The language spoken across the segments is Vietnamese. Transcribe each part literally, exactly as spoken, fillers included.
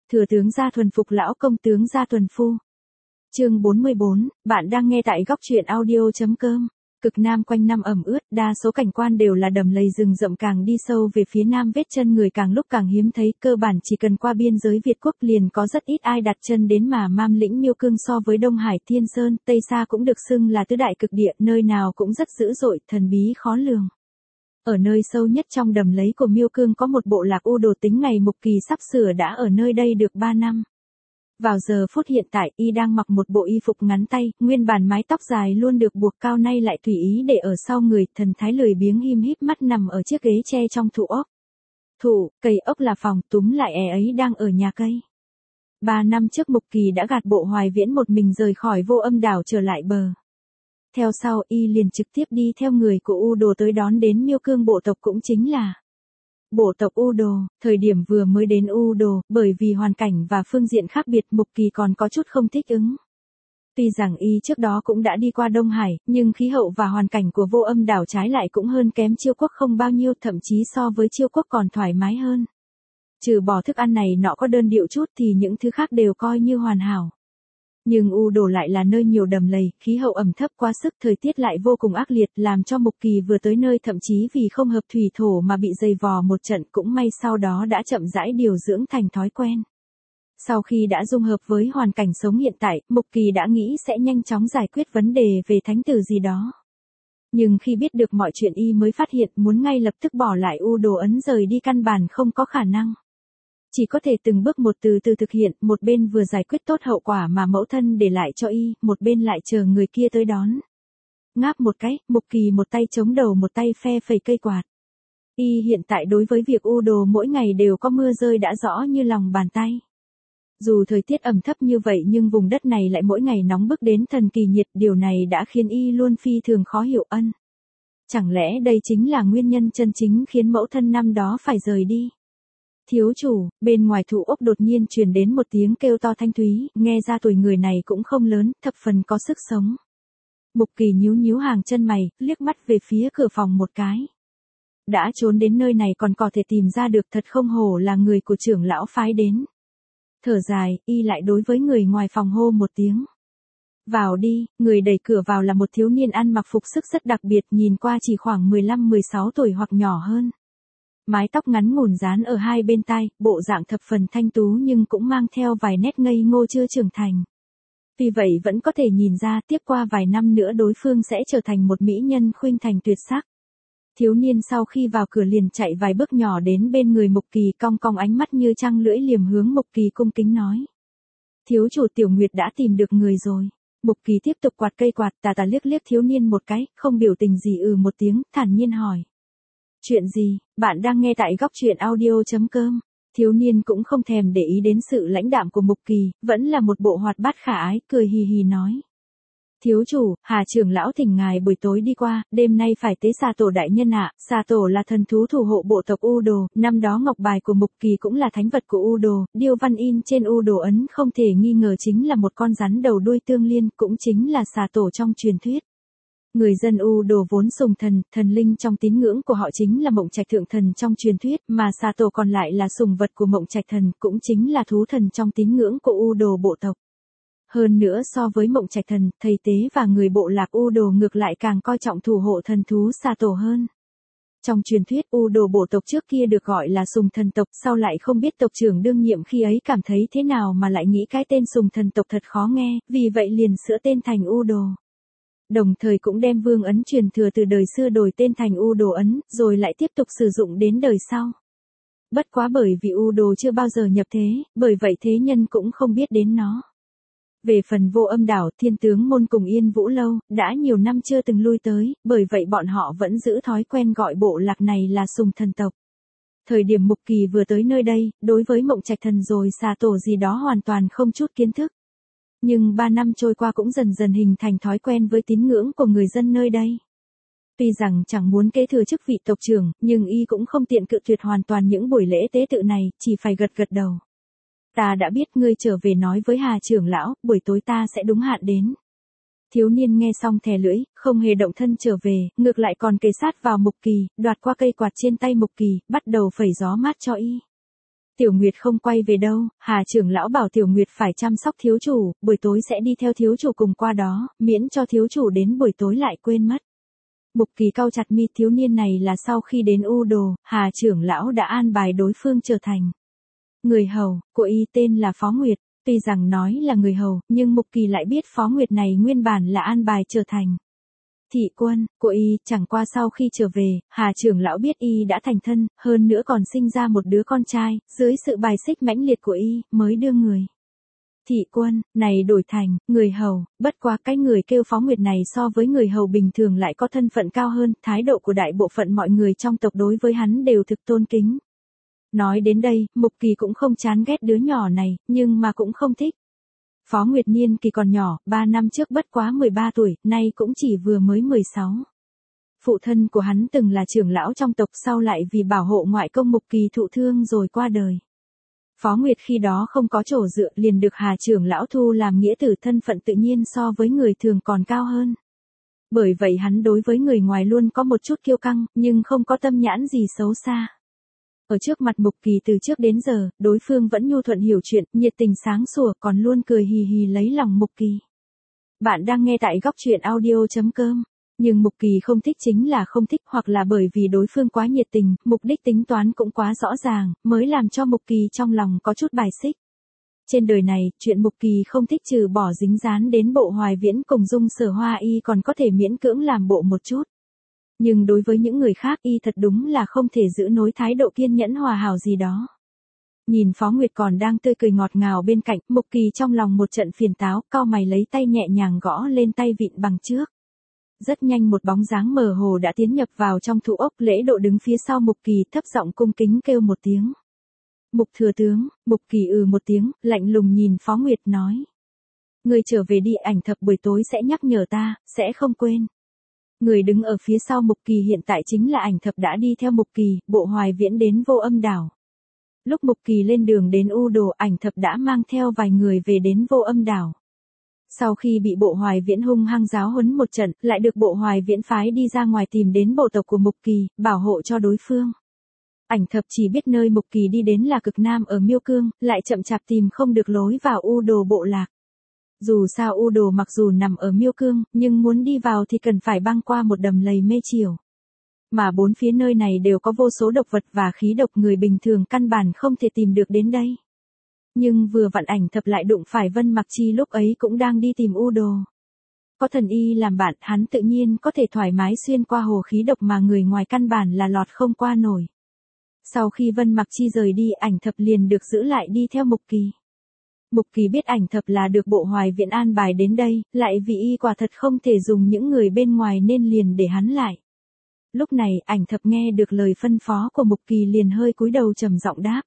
Thừa tướng gia thuần phục lão công tướng gia thuần phu. Chương bốn mươi bốn, bạn đang nghe tại góc truyện audio.com. Cực Nam quanh năm ẩm ướt, đa số cảnh quan đều là đầm lầy rừng rậm, càng đi sâu về phía nam vết chân người càng lúc càng hiếm thấy, cơ bản chỉ cần qua biên giới Việt Quốc liền có rất ít ai đặt chân đến, mà Mam Lĩnh Miêu Cương so với Đông Hải Thiên Sơn, Tây Sa cũng được xưng là tứ đại cực địa, nơi nào cũng rất dữ dội, thần bí khó lường. Ở nơi sâu nhất trong đầm lầy của Miêu Cương có một bộ lạc U Đồ, tính ngày Mục Kỳ sắp sửa đã ở nơi đây được ba năm. Vào giờ phút hiện tại, y đang mặc một bộ y phục ngắn tay, nguyên bản mái tóc dài luôn được buộc cao nay lại tùy ý để ở sau người, thần thái lười biếng him híp mắt nằm ở chiếc ghế tre trong thụ ốc. Thụ, cây ốc là phòng, túm lại é ấy đang ở nhà cây. Ba năm trước Mục Kỳ đã gạt bộ Hoài Viễn một mình rời khỏi Vô Âm đảo trở lại bờ. Theo sau, y liền trực tiếp đi theo người của U Đồ tới đón đến Miêu Cương bộ tộc, cũng chính là bộ tộc U Đồ. Thời điểm vừa mới đến U Đồ, bởi vì hoàn cảnh và phương diện khác biệt, Mục Kỳ còn có chút không thích ứng. Tuy rằng y trước đó cũng đã đi qua Đông Hải, nhưng khí hậu và hoàn cảnh của Vô Âm đảo trái lại cũng hơn kém Chiêu Quốc không bao nhiêu, thậm chí so với Chiêu Quốc còn thoải mái hơn. Trừ bỏ thức ăn này nọ có đơn điệu chút thì những thứ khác đều coi như hoàn hảo. Nhưng U Đồ lại là nơi nhiều đầm lầy, khí hậu ẩm thấp quá sức, thời tiết lại vô cùng ác liệt, làm cho Mục Kỳ vừa tới nơi thậm chí vì không hợp thủy thổ mà bị dày vò một trận, cũng may sau đó đã chậm rãi điều dưỡng thành thói quen. Sau khi đã dung hợp với hoàn cảnh sống hiện tại, Mục Kỳ đã nghĩ sẽ nhanh chóng giải quyết vấn đề về thánh tử gì đó. Nhưng khi biết được mọi chuyện, y mới phát hiện muốn ngay lập tức bỏ lại U Đồ ấn rời đi căn bản không có khả năng. Chỉ có thể từng bước một từ từ thực hiện, một bên vừa giải quyết tốt hậu quả mà mẫu thân để lại cho y, một bên lại chờ người kia tới đón. Ngáp một cái, Mục Kỳ một tay chống đầu một tay phe phẩy cây quạt. Y hiện tại đối với việc U Đồ mỗi ngày đều có mưa rơi đã rõ như lòng bàn tay. Dù thời tiết ẩm thấp như vậy nhưng vùng đất này lại mỗi ngày nóng bức đến thần kỳ nhiệt, điều này đã khiến y luôn phi thường khó hiểu. Ân, chẳng lẽ đây chính là nguyên nhân chân chính khiến mẫu thân năm đó phải rời đi? Thiếu chủ, bên ngoài thụ ốc đột nhiên truyền đến một tiếng kêu to thanh thúy, nghe ra tuổi người này cũng không lớn, thập phần có sức sống. Mục Kỳ nhíu nhíu hàng chân mày, liếc mắt về phía cửa phòng một cái. Đã trốn đến nơi này còn có thể tìm ra được, thật không hổ là người của trưởng lão phái đến. Thở dài, y lại đối với người ngoài phòng hô một tiếng. Vào đi. Người đẩy cửa vào là một thiếu niên ăn mặc phục sức rất đặc biệt, nhìn qua chỉ khoảng mười lăm mười sáu tuổi hoặc nhỏ hơn. Mái tóc ngắn ngủn dán ở hai bên tai, bộ dạng thập phần thanh tú nhưng cũng mang theo vài nét ngây ngô chưa trưởng thành. Vì vậy vẫn có thể nhìn ra tiếp qua vài năm nữa đối phương sẽ trở thành một mỹ nhân khuynh thành tuyệt sắc. Thiếu niên sau khi vào cửa liền chạy vài bước nhỏ đến bên người Mục Kỳ, cong cong ánh mắt như trăng lưỡi liềm hướng Mục Kỳ cung kính nói. Thiếu chủ, Tiểu Nguyệt đã tìm được người rồi. Mục Kỳ tiếp tục quạt cây quạt, tà tà liếc liếc thiếu niên một cái, không biểu tình gì, ừ một tiếng, thản nhiên hỏi. Chuyện gì? Bạn đang nghe tại góc truyện audio.com. Thiếu niên cũng không thèm để ý đến sự lãnh đạm của Mục Kỳ, vẫn là một bộ hoạt bát khả ái, cười hì hì nói. Thiếu chủ, Hà trưởng lão thỉnh ngài buổi tối đi qua, đêm nay phải tế Xà Tổ đại nhân ạ. Xà Tổ là thần thú thủ hộ bộ tộc U Đồ, năm đó ngọc bài của Mục Kỳ cũng là thánh vật của U Đồ, điêu văn in trên U Đồ ấn không thể nghi ngờ chính là một con rắn đầu đuôi tương liên, cũng chính là Xà Tổ trong truyền thuyết. Người dân U Đồ vốn sùng thần, thần linh trong tín ngưỡng của họ chính là Mộng Trạch thượng thần trong truyền thuyết, mà Xà Tổ còn lại là sùng vật của Mộng Trạch thần, cũng chính là thú thần trong tín ngưỡng của U Đồ bộ tộc. Hơn nữa so với Mộng Trạch thần, thầy tế và người bộ lạc U Đồ ngược lại càng coi trọng thủ hộ thần thú Xà Tổ hơn. Trong truyền thuyết U Đồ bộ tộc trước kia được gọi là sùng thần tộc, sau lại không biết tộc trưởng đương nhiệm khi ấy cảm thấy thế nào mà lại nghĩ cái tên sùng thần tộc thật khó nghe, vì vậy liền sửa tên thành U Đồ. Đồng thời cũng đem vương ấn truyền thừa từ đời xưa đổi tên thành U Đồ ấn, rồi lại tiếp tục sử dụng đến đời sau. Bất quá bởi vì U Đồ chưa bao giờ nhập thế, bởi vậy thế nhân cũng không biết đến nó. Về phần Vô Âm đảo, Thiên Tướng môn cùng Yên Vũ lâu, đã nhiều năm chưa từng lui tới, bởi vậy bọn họ vẫn giữ thói quen gọi bộ lạc này là sùng thần tộc. Thời điểm Mục Kỳ vừa tới nơi đây, đối với Mộng Trạch thần rồi Xà Tổ gì đó hoàn toàn không chút kiến thức. Nhưng ba năm trôi qua cũng dần dần hình thành thói quen với tín ngưỡng của người dân nơi đây. Tuy rằng chẳng muốn kế thừa chức vị tộc trưởng, nhưng y cũng không tiện cự tuyệt hoàn toàn những buổi lễ tế tự này, chỉ phải gật gật đầu. Ta đã biết, ngươi trở về nói với Hà trưởng lão, buổi tối ta sẽ đúng hạn đến. Thiếu niên nghe xong thè lưỡi, không hề động thân trở về, ngược lại còn kề sát vào Mục Kỳ, đoạt qua cây quạt trên tay Mục Kỳ, bắt đầu phẩy gió mát cho y. Tiểu Nguyệt không quay về đâu, Hà trưởng lão bảo Tiểu Nguyệt phải chăm sóc thiếu chủ, buổi tối sẽ đi theo thiếu chủ cùng qua đó, miễn cho thiếu chủ đến buổi tối lại quên mất. Mục Kỳ cau chặt mi, thiếu niên này là sau khi đến U Đồ, Hà trưởng lão đã an bài đối phương trở thành người hầu, cô y tên là Phó Nguyệt. Tuy rằng nói là người hầu, nhưng Mục Kỳ lại biết Phó Nguyệt này nguyên bản là an bài trở thành thị quân, cô y, chẳng qua sau khi trở về, Hà trưởng lão biết y đã thành thân, hơn nữa còn sinh ra một đứa con trai, dưới sự bài xích mãnh liệt của y, mới đưa người thị quân này đổi thành người hầu, bất quá cái người kêu Phó Nguyệt này so với người hầu bình thường lại có thân phận cao hơn, thái độ của đại bộ phận mọi người trong tộc đối với hắn đều thực tôn kính. Nói đến đây, Mục Kỳ cũng không chán ghét đứa nhỏ này, nhưng mà cũng không thích. Phó Nguyệt niên kỳ còn nhỏ, ba năm trước bất quá mười ba tuổi, nay cũng chỉ vừa mới mười sáu. Phụ thân của hắn từng là trưởng lão trong tộc, sau lại vì bảo hộ ngoại công Mục Kỳ thụ thương rồi qua đời. Phó Nguyệt khi đó không có chỗ dựa, liền được Hà trưởng lão thu làm nghĩa tử, thân phận tự nhiên so với người thường còn cao hơn. Bởi vậy hắn đối với người ngoài luôn có một chút kiêu căng, nhưng không có tâm nhãn gì xấu xa. Ở trước mặt Mục Kỳ từ trước đến giờ, đối phương vẫn nhu thuận hiểu chuyện, nhiệt tình sáng sủa, còn luôn cười hì hì lấy lòng Mục Kỳ. Bạn đang nghe tại góc truyện audio chấm com. Nhưng Mục Kỳ không thích chính là không thích, hoặc là bởi vì đối phương quá nhiệt tình, mục đích tính toán cũng quá rõ ràng, mới làm cho Mục Kỳ trong lòng có chút bài xích. Trên đời này, chuyện Mục Kỳ không thích trừ bỏ dính dán đến Bộ Hoài Viễn cùng Dung Sở Hoa y còn có thể miễn cưỡng làm bộ một chút. Nhưng đối với những người khác y thật đúng là không thể giữ nối thái độ kiên nhẫn hòa hảo gì đó. Nhìn Phó Nguyệt còn đang tươi cười ngọt ngào bên cạnh, Mục Kỳ trong lòng một trận phiền táo, cau mày lấy tay nhẹ nhàng gõ lên tay vịn bằng trước. Rất nhanh một bóng dáng mờ hồ đã tiến nhập vào trong thủ ốc, Lễ Độ đứng phía sau Mục Kỳ thấp giọng cung kính kêu một tiếng. Mục thừa tướng. Mục Kỳ ừ một tiếng, lạnh lùng nhìn Phó Nguyệt nói. Người trở về đi, Ảnh Thập buổi tối sẽ nhắc nhở ta, sẽ không quên. Người đứng ở phía sau Mục Kỳ hiện tại chính là Ảnh Thập đã đi theo Mục Kỳ, Bộ Hoài Viễn đến Vô Âm Đảo. Lúc Mục Kỳ lên đường đến U Đồ, Ảnh Thập đã mang theo vài người về đến Vô Âm Đảo. Sau khi bị Bộ Hoài Viễn hung hăng giáo huấn một trận, lại được Bộ Hoài Viễn phái đi ra ngoài tìm đến bộ tộc của Mục Kỳ, bảo hộ cho đối phương. Ảnh Thập chỉ biết nơi Mục Kỳ đi đến là cực nam ở Miêu Cương, lại chậm chạp tìm không được lối vào U Đồ bộ lạc. Dù sao U Đồ mặc dù nằm ở Miêu Cương, nhưng muốn đi vào thì cần phải băng qua một đầm lầy mê chiều. Mà bốn phía nơi này đều có vô số độc vật và khí độc, người bình thường căn bản không thể tìm được đến đây. Nhưng vừa vặn Ảnh Thập lại đụng phải Vân Mặc Chi, lúc ấy cũng đang đi tìm U Đồ. Có thần y làm bạn, hắn tự nhiên có thể thoải mái xuyên qua hồ khí độc mà người ngoài căn bản là lọt không qua nổi. Sau khi Vân Mặc Chi rời đi, Ảnh Thập liền được giữ lại đi theo Mục Kỳ. Mục Kỳ biết Ảnh Thập là được Bộ Hoài Viễn an bài đến đây, lại vì y quả thật không thể dùng những người bên ngoài nên liền để hắn lại. Lúc này, Ảnh Thập nghe được lời phân phó của Mục Kỳ liền hơi cúi đầu trầm giọng đáp.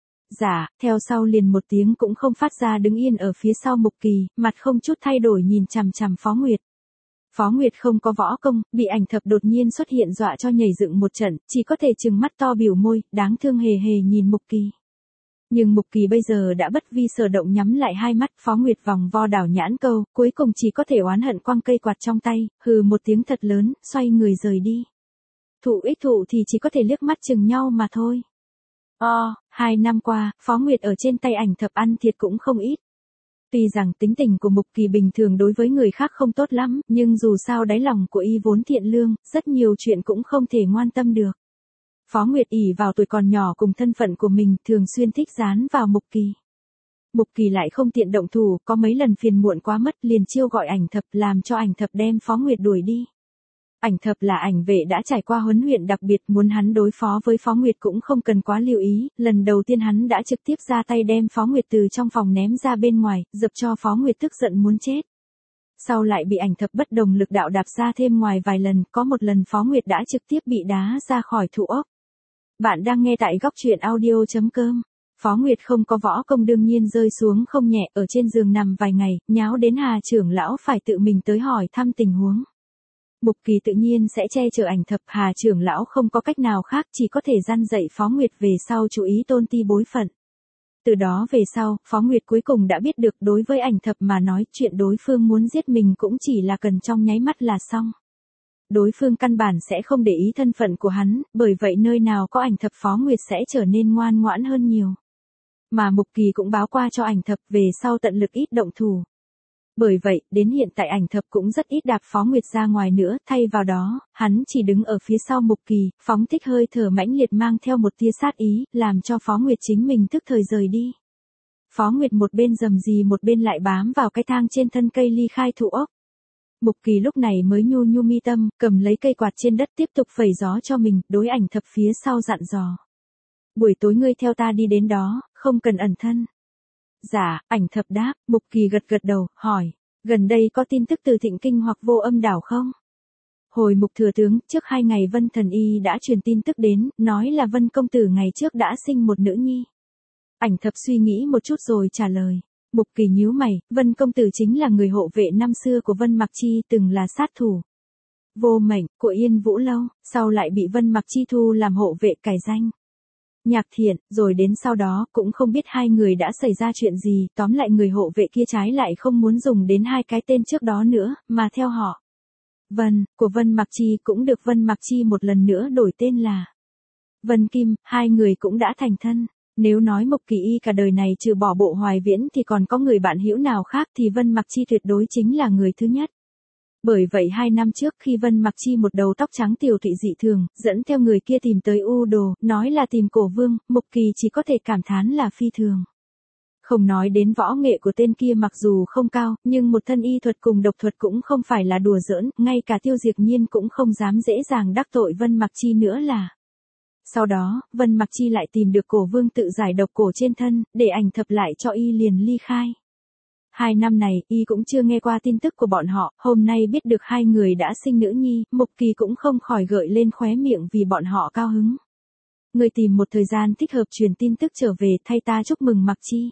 Dạ, theo sau liền một tiếng cũng không phát ra, đứng yên ở phía sau Mục Kỳ, mặt không chút thay đổi nhìn chằm chằm Phó Nguyệt. Phó Nguyệt không có võ công, bị Ảnh Thập đột nhiên xuất hiện dọa cho nhảy dựng một trận, chỉ có thể trừng mắt to biểu môi, đáng thương hề hề nhìn Mục Kỳ. Nhưng Mục Kỳ bây giờ đã bất vi sở động, nhắm lại hai mắt. Phó Nguyệt vòng vo đảo nhãn câu, cuối cùng chỉ có thể oán hận quăng cây quạt trong tay, hừ một tiếng thật lớn, xoay người rời đi. Thụ ích thụ thì chỉ có thể liếc mắt chừng nhau mà thôi. O, hai năm qua, Phó Nguyệt ở trên tay Ảnh Thập ăn thiệt cũng không ít. Tuy rằng tính tình của Mục Kỳ bình thường đối với người khác không tốt lắm, nhưng dù sao đáy lòng của y vốn thiện lương, rất nhiều chuyện cũng không thể ngoan tâm được. Phó Nguyệt ỷ vào tuổi còn nhỏ cùng thân phận của mình, thường xuyên thích dán vào Mục Kỳ. Mục Kỳ lại không tiện động thủ, có mấy lần phiền muộn quá mất liền chiêu gọi Ảnh Thập, làm cho Ảnh Thập đem Phó Nguyệt đuổi đi. Ảnh Thập là ảnh vệ đã trải qua huấn luyện đặc biệt, muốn hắn đối phó với Phó Nguyệt cũng không cần quá lưu ý, lần đầu tiên hắn đã trực tiếp ra tay đem Phó Nguyệt từ trong phòng ném ra bên ngoài, dập cho Phó Nguyệt tức giận muốn chết. Sau lại bị Ảnh Thập bất đồng lực đạo đạp ra thêm ngoài vài lần, có một lần Phó Nguyệt đã trực tiếp bị đá ra khỏi thủ ốc. Bạn đang nghe tại góc truyện audio chấm com. Phó Nguyệt không có võ công đương nhiên rơi xuống không nhẹ, ở trên giường nằm vài ngày, nháo đến Hà trưởng lão phải tự mình tới hỏi thăm tình huống. Mục Kỳ tự nhiên sẽ che chở Ảnh Thập, Hà trưởng lão không có cách nào khác, chỉ có thể răn dạy Phó Nguyệt về sau chú ý tôn ti bối phận. Từ đó về sau, Phó Nguyệt cuối cùng đã biết được đối với Ảnh Thập mà nói, chuyện đối phương muốn giết mình cũng chỉ là cần trong nháy mắt là xong. Đối phương căn bản sẽ không để ý thân phận của hắn, bởi vậy nơi nào có Ảnh Thập Phó Nguyệt sẽ trở nên ngoan ngoãn hơn nhiều. mà Mục Kỳ cũng báo qua cho Ảnh Thập về sau tận lực ít động thủ. Bởi vậy, đến hiện tại Ảnh Thập cũng rất ít đạp Phó Nguyệt ra ngoài nữa, thay vào đó, hắn chỉ đứng ở phía sau Mục Kỳ, phóng thích hơi thở mãnh liệt mang theo một tia sát ý, làm cho Phó Nguyệt chính mình tức thời rời đi. Phó Nguyệt một bên rầm rì một bên lại bám vào cái thang trên thân cây ly khai thụ ốc. Mục Kỳ lúc này mới nhu nhu mi tâm, cầm lấy cây quạt trên đất tiếp tục phẩy gió cho mình, đối Ảnh Thập phía sau dặn dò. Buổi tối ngươi theo ta đi đến đó, không cần ẩn thân. Dạ, Ảnh Thập đáp. Mục Kỳ gật gật đầu, hỏi, gần đây có tin tức từ Thịnh Kinh hoặc Vô Âm đảo không? Hồi Mục thừa tướng, trước hai ngày Vân Thần Y đã truyền tin tức đến, nói là Vân công tử ngày trước đã sinh một nữ nhi. Ảnh Thập suy nghĩ một chút rồi trả lời. Mục Kỳ nhíu mày, Vân công tử chính là người hộ vệ năm xưa của Vân Mặc Chi, từng là sát thủ vô mệnh của Yên Vũ Lâu, sau lại bị Vân Mặc Chi thu làm hộ vệ cải danh Nhạc Thiện, rồi đến sau đó cũng không biết hai người đã xảy ra chuyện gì, tóm lại người hộ vệ kia trái lại không muốn dùng đến hai cái tên trước đó nữa, mà theo họ Vân, của Vân Mặc Chi cũng được Vân Mặc Chi một lần nữa đổi tên là Vân Kim, hai người cũng đã thành thân. Nếu nói Mục Kỳ y cả đời này trừ bỏ Bộ Hoài Viễn thì còn có người bạn hữu nào khác thì Vân Mặc Chi tuyệt đối chính là người thứ nhất. Bởi vậy hai năm trước khi Vân Mặc Chi một đầu tóc trắng tiểu thụy dị thường, dẫn theo người kia tìm tới U Đồ, nói là tìm Cổ Vương, Mục Kỳ chỉ có thể cảm thán là phi thường. Không nói đến võ nghệ của tên kia mặc dù không cao, nhưng một thân y thuật cùng độc thuật cũng không phải là đùa giỡn, ngay cả Tiêu Diệp Nhiên cũng không dám dễ dàng đắc tội Vân Mặc Chi nữa là. Sau đó, Vân Mặc Chi lại tìm được Cổ Vương tự giải độc cổ trên thân, để Ảnh Thập lại cho y liền ly khai. Hai năm này, y cũng chưa nghe qua tin tức của bọn họ, hôm nay biết được hai người đã sinh nữ nhi, Mục Kỳ cũng không khỏi gợi lên khóe miệng vì bọn họ cao hứng. Người tìm một thời gian thích hợp truyền tin tức trở về thay ta chúc mừng Mặc Chi.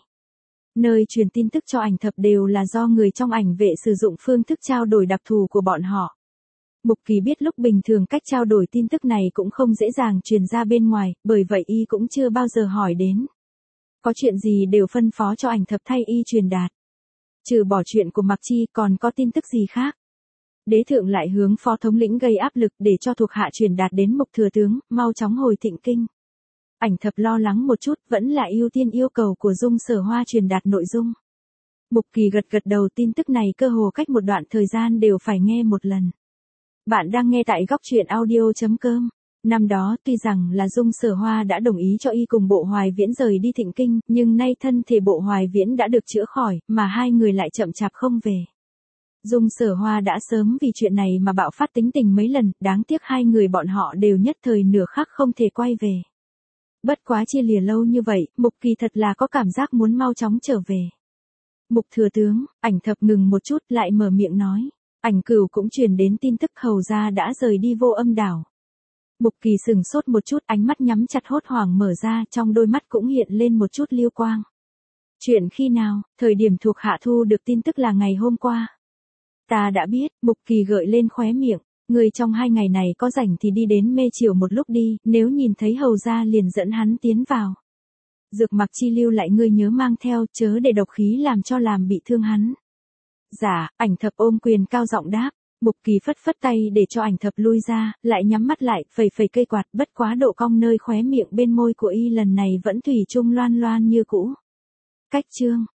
Nơi truyền tin tức cho Ảnh Thập đều là do người trong ảnh vệ sử dụng phương thức trao đổi đặc thù của bọn họ. Mục Kỳ biết lúc bình thường cách trao đổi tin tức này cũng không dễ dàng truyền ra bên ngoài, bởi vậy y cũng chưa bao giờ hỏi đến. Có chuyện gì đều phân phó cho Ảnh Thập thay y truyền đạt. Trừ bỏ chuyện của Mặc Chi còn có tin tức gì khác? Đế thượng lại hướng phó thống lĩnh gây áp lực để cho thuộc hạ truyền đạt đến Mục thừa tướng, mau chóng hồi Thịnh Kinh. Ảnh Thập lo lắng một chút, vẫn là ưu tiên yêu cầu của Dung Sở Hoa truyền đạt nội dung. Mục Kỳ gật gật đầu, tin tức này cơ hồ cách một đoạn thời gian đều phải nghe một lần. Bạn đang nghe tại góc truyện audio chấm com. Năm đó tuy rằng là Dung Sở Hoa đã đồng ý cho y cùng Bộ Hoài Viễn rời đi Thịnh Kinh, nhưng nay thân thể Bộ Hoài Viễn đã được chữa khỏi, mà hai người lại chậm chạp không về. Dung Sở Hoa đã sớm vì chuyện này mà bạo phát tính tình mấy lần, đáng tiếc hai người bọn họ đều nhất thời nửa khắc không thể quay về. Bất quá chia lìa lâu như vậy, Mục Kỳ thật là có cảm giác muốn mau chóng trở về. Mục thừa tướng, Ảnh Thập ngừng một chút lại mở miệng nói. Ảnh Cửu cũng truyền đến tin tức hầu gia đã rời đi Vô Âm đảo. Mục Kỳ sừng sốt một chút, ánh mắt nhắm chặt hốt hoảng mở ra, trong đôi mắt cũng hiện lên một chút liêu quang. Chuyện khi nào? Thời điểm thuộc hạ thu được tin tức là ngày hôm qua. Ta đã biết, Mục Kỳ gợi lên khóe miệng, người trong hai ngày này có rảnh thì đi đến Mê Triều một lúc đi, nếu nhìn thấy hầu gia liền dẫn hắn tiến vào. Dược Mặc Chi lưu lại ngươi nhớ mang theo, chớ để độc khí làm cho làm bị thương hắn. Dạ, Ảnh Thập ôm quyền cao giọng đáp. Mục Kỳ phất phất tay để cho Ảnh Thập lui ra, lại nhắm mắt lại, phẩy phẩy cây quạt, bất quá độ cong nơi khóe miệng bên môi của y lần này vẫn thủy chung loan loan như cũ. Cách chương